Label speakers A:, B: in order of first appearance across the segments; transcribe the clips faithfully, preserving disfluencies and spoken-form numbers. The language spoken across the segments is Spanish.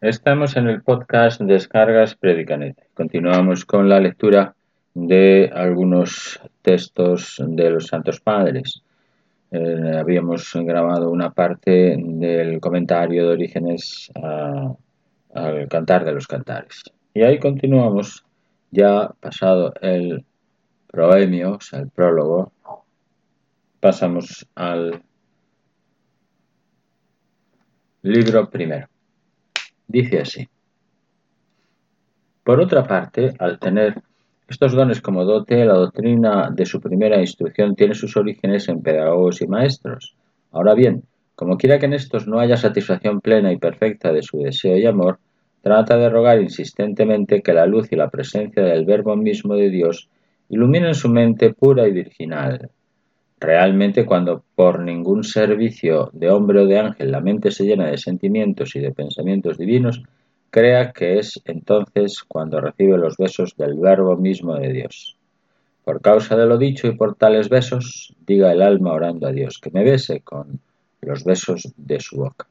A: Estamos en el podcast Descargas Predicanet. Continuamos con la lectura de algunos textos de los Santos Padres. Eh, habíamos grabado una parte del comentario de Orígenes a, al Cantar de los Cantares. Y ahí continuamos, ya pasado el proemio, o sea, el prólogo, pasamos al libro primero. Dice así: por otra parte, al tener estos dones como dote, la doctrina de su primera instrucción tiene sus orígenes en pedagogos y maestros. Ahora bien, como quiera que en estos no haya satisfacción plena y perfecta de su deseo y amor, trata de rogar insistentemente que la luz y la presencia del Verbo mismo de Dios iluminen su mente pura y virginal. Realmente, cuando por ningún servicio de hombre o de ángel la mente se llena de sentimientos y de pensamientos divinos, crea que es entonces cuando recibe los besos del Verbo mismo de Dios. Por causa de lo dicho y por tales besos, diga el alma orando a Dios, que me bese con los besos de su boca.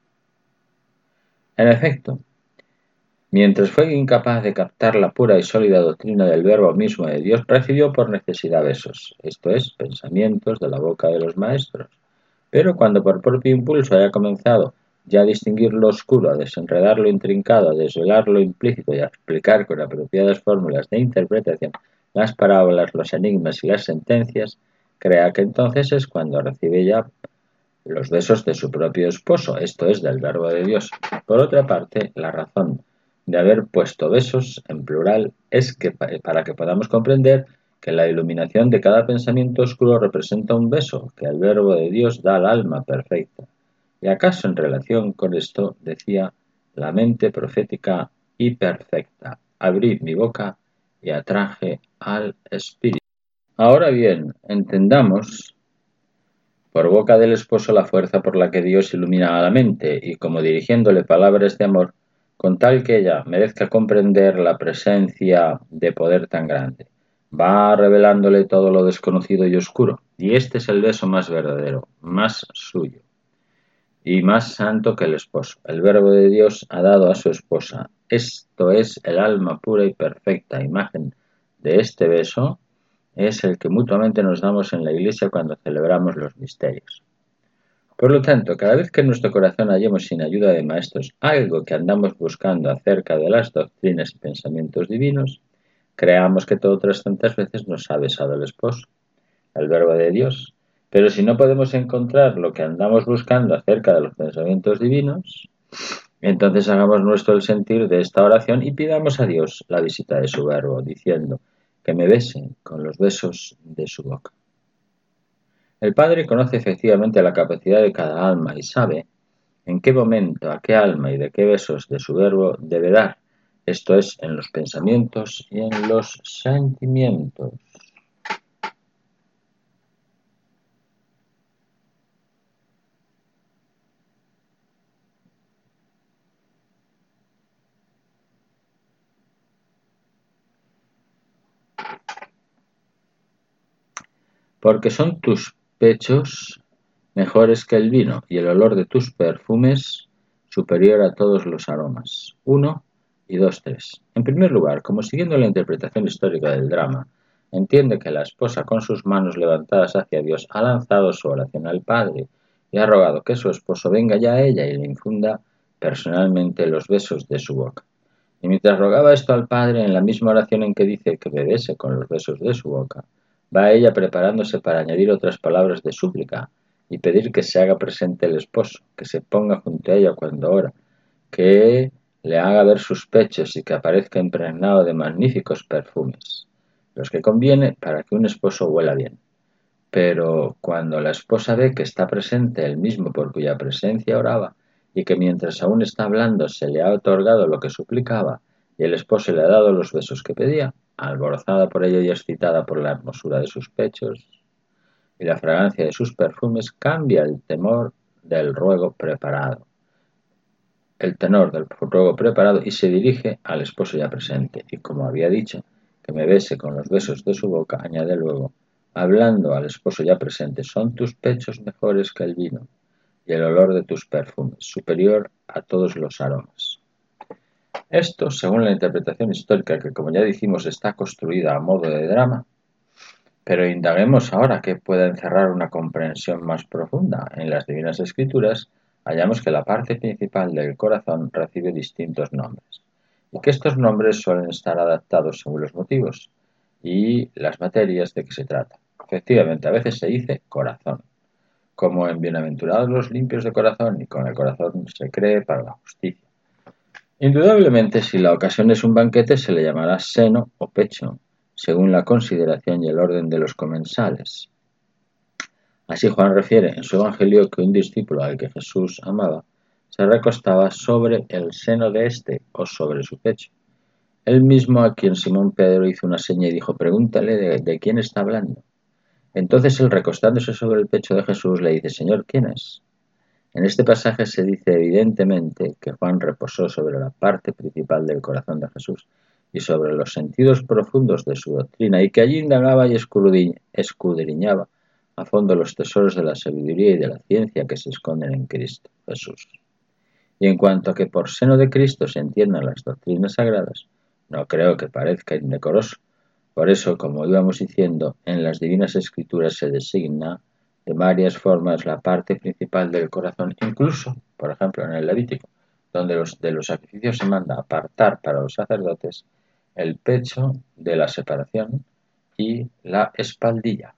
A: En efecto, mientras fue incapaz de captar la pura y sólida doctrina del Verbo mismo de Dios, recibió por necesidad besos, esto es, pensamientos de la boca de los maestros. Pero cuando por propio impulso haya comenzado ya a distinguir lo oscuro, a desenredar lo intrincado, a desvelar lo implícito y a explicar con apropiadas fórmulas de interpretación las parábolas, los enigmas y las sentencias, crea que entonces es cuando recibe ya los besos de su propio esposo, esto es, del Verbo de Dios. Por otra parte, la razón de haber puesto besos en plural es que para que podamos comprender que la iluminación de cada pensamiento oscuro representa un beso que el Verbo de Dios da al alma perfecta. Y acaso en relación con esto decía la mente profética y perfecta: abrid mi boca y atraje al Espíritu. Ahora bien, entendamos por boca del esposo la fuerza por la que Dios ilumina a la mente, y como dirigiéndole palabras de amor, con tal que ella merezca comprender la presencia de poder tan grande. Va revelándole todo lo desconocido y oscuro, y este es el beso más verdadero, más suyo, y más santo que el esposo. El Verbo de Dios ha dado a su esposa. Esto es el alma pura y perfecta. Imagen de este beso es el que mutuamente nos damos en la Iglesia cuando celebramos los misterios. Por lo tanto, cada vez que en nuestro corazón hallemos sin ayuda de maestros algo que andamos buscando acerca de las doctrinas y pensamientos divinos, creamos que todo otras tantas veces nos ha besado el esposo, el Verbo de Dios. Pero si no podemos encontrar lo que andamos buscando acerca de los pensamientos divinos, entonces hagamos nuestro el sentir de esta oración y pidamos a Dios la visita de su Verbo, diciendo que me bese con los besos de su boca. El Padre conoce efectivamente la capacidad de cada alma y sabe en qué momento, a qué alma y de qué besos de su Verbo debe dar, esto es, en los pensamientos y en los sentimientos. Porque son tus pechos mejores que el vino, y el olor de tus perfumes superior a todos los aromas. uno y dos tres. En primer lugar, como siguiendo la interpretación histórica del drama, entiende que la esposa con sus manos levantadas hacia Dios ha lanzado su oración al Padre y ha rogado que su esposo venga ya a ella y le infunda personalmente los besos de su boca. Y mientras rogaba esto al Padre, en la misma oración en que dice que me bese con los besos de su boca, va ella preparándose para añadir otras palabras de súplica y pedir que se haga presente el esposo, que se ponga junto a ella cuando ora, que le haga ver sus pechos y que aparezca impregnado de magníficos perfumes, los que conviene para que un esposo huela bien. Pero cuando la esposa ve que está presente el mismo por cuya presencia oraba, y que mientras aún está hablando se le ha otorgado lo que suplicaba, y el esposo le ha dado los besos que pedía, alborozada por ello y excitada por la hermosura de sus pechos y la fragancia de sus perfumes, cambia el temor del ruego preparado, el tenor del ruego preparado y se dirige al esposo ya presente, y como había dicho, que me bese con los besos de su boca, añade luego, hablando al esposo ya presente, son tus pechos mejores que el vino, y el olor de tus perfumes, superior a todos los aromas. Esto, según la interpretación histórica, que como ya dijimos está construida a modo de drama, pero indaguemos ahora que pueda encerrar una comprensión más profunda. En las Divinas Escrituras hallamos que la parte principal del corazón recibe distintos nombres, y que estos nombres suelen estar adaptados según los motivos y las materias de que se trata. Efectivamente, a veces se dice corazón, como en Bienaventurados los limpios de corazón, y con el corazón se cree para la justicia. Indudablemente, si la ocasión es un banquete, se le llamará seno o pecho, según la consideración y el orden de los comensales. Así Juan refiere en su Evangelio que un discípulo al que Jesús amaba se recostaba sobre el seno de éste o sobre su pecho. Él mismo a quien Simón Pedro hizo una seña y dijo: pregúntale de, de quién está hablando. Entonces él, recostándose sobre el pecho de Jesús, le dice: Señor, ¿quién es? En este pasaje se dice evidentemente que Juan reposó sobre la parte principal del corazón de Jesús y sobre los sentidos profundos de su doctrina, y que allí indagaba y escudriñaba a fondo los tesoros de la sabiduría y de la ciencia que se esconden en Cristo Jesús. Y en cuanto a que por seno de Cristo se entiendan las doctrinas sagradas, no creo que parezca indecoroso. Por eso, como íbamos diciendo, en las Divinas Escrituras se designa de varias formas la parte principal del corazón, incluso, por ejemplo, en el Levítico, donde los, de los sacrificios se manda apartar para los sacerdotes el pecho de la separación y la espaldilla.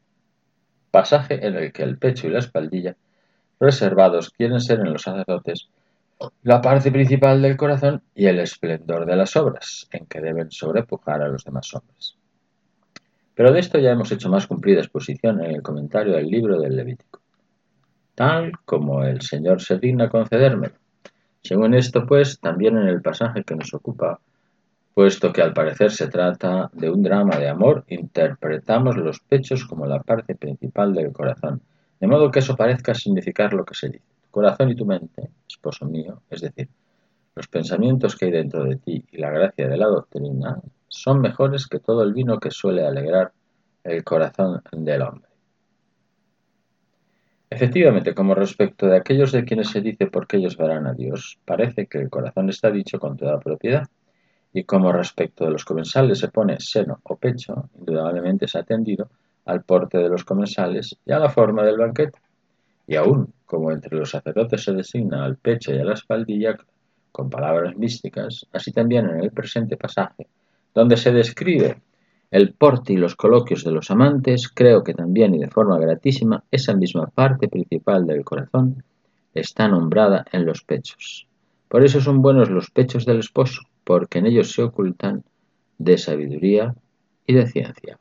A: Pasaje en el que el pecho y la espaldilla reservados quieren ser en los sacerdotes la parte principal del corazón y el esplendor de las obras, en que deben sobrepujar a los demás hombres. Pero de esto ya hemos hecho más cumplida exposición en el comentario del libro del Levítico, tal como el Señor se digna concedérmelo. Según esto, pues, también en el pasaje que nos ocupa, puesto que al parecer se trata de un drama de amor, interpretamos los pechos como la parte principal del corazón, de modo que eso parezca significar lo que se dice: tu corazón y tu mente, esposo mío, es decir, los pensamientos que hay dentro de ti y la gracia de la doctrina, son mejores que todo el vino que suele alegrar el corazón del hombre. Efectivamente, como respecto de aquellos de quienes se dice porque ellos verán a Dios, parece que el corazón está dicho con toda propiedad, y como respecto de los comensales se pone seno o pecho, indudablemente es atendido al porte de los comensales y a la forma del banquete. Y aún, como entre los sacerdotes se designa al pecho y a la espaldilla con palabras místicas, así también en el presente pasaje, donde se describe el porte y los coloquios de los amantes, creo que también y de forma gratísima esa misma parte principal del corazón está nombrada en los pechos. Por eso son buenos los pechos del esposo, porque en ellos se ocultan de sabiduría y de ciencia.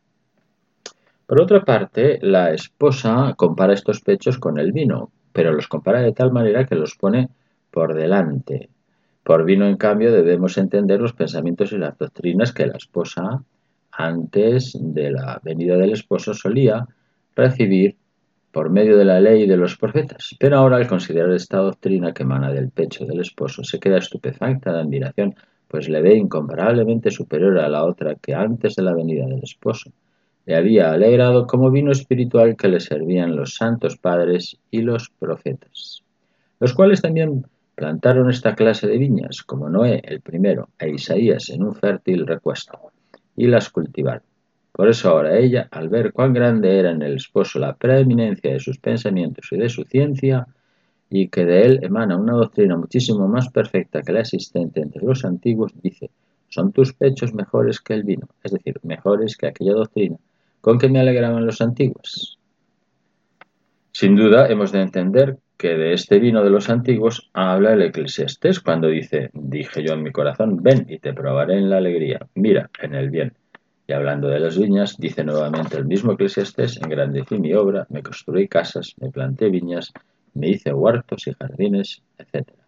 A: Por otra parte, la esposa compara estos pechos con el vino, pero los compara de tal manera que los pone por delante. Por vino, en cambio, debemos entender los pensamientos y las doctrinas que la esposa, antes de la venida del esposo, solía recibir por medio de la ley y de los profetas. Pero ahora, al considerar esta doctrina que emana del pecho del esposo, se queda estupefacta de admiración, pues le ve incomparablemente superior a la otra que antes de la venida del esposo le había alegrado como vino espiritual que le servían los santos padres y los profetas, los cuales también plantaron esta clase de viñas, como Noé el primero e Isaías en un fértil recuesto, y las cultivaron. Por eso ahora ella, al ver cuán grande era en el esposo la preeminencia de sus pensamientos y de su ciencia, y que de él emana una doctrina muchísimo más perfecta que la existente entre los antiguos, dice: son tus pechos mejores que el vino, es decir, mejores que aquella doctrina con que me alegraban los antiguos. Sin duda hemos de entender que de este vino de los antiguos habla el Eclesiastés cuando dice: dije yo en mi corazón, ven y te probaré en la alegría, mira en el bien. Y hablando de las viñas, dice nuevamente el mismo Eclesiastés: engrandecí mi obra, me construí casas, me planté viñas, me hice huertos y jardines, etcétera.